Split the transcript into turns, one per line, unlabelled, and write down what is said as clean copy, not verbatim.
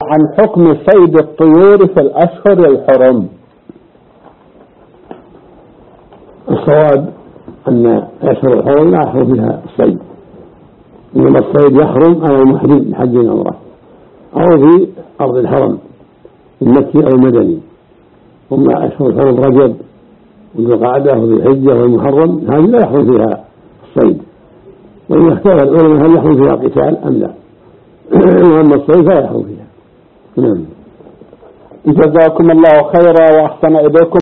عن حكم صيد الطيور في الأشهر الحرم.
الصواب أن أشهر الحرم لا يحرم فيها الصيد، إنما الصيد يحرم على المحرم بحج وعمرة أو في أرض الحرم المكي أو المدني. أما أشهر الحرم رجب وذو القعدة وذو الحجة والمحرم هذه لا يحرم فيها الصيد، وإن اختلف العلماء هل يحرم فيها القتال أم لا. أما الصيد فلا يحرم فيها. نعم.
جزاكم الله خيرا وأحسن إليكم.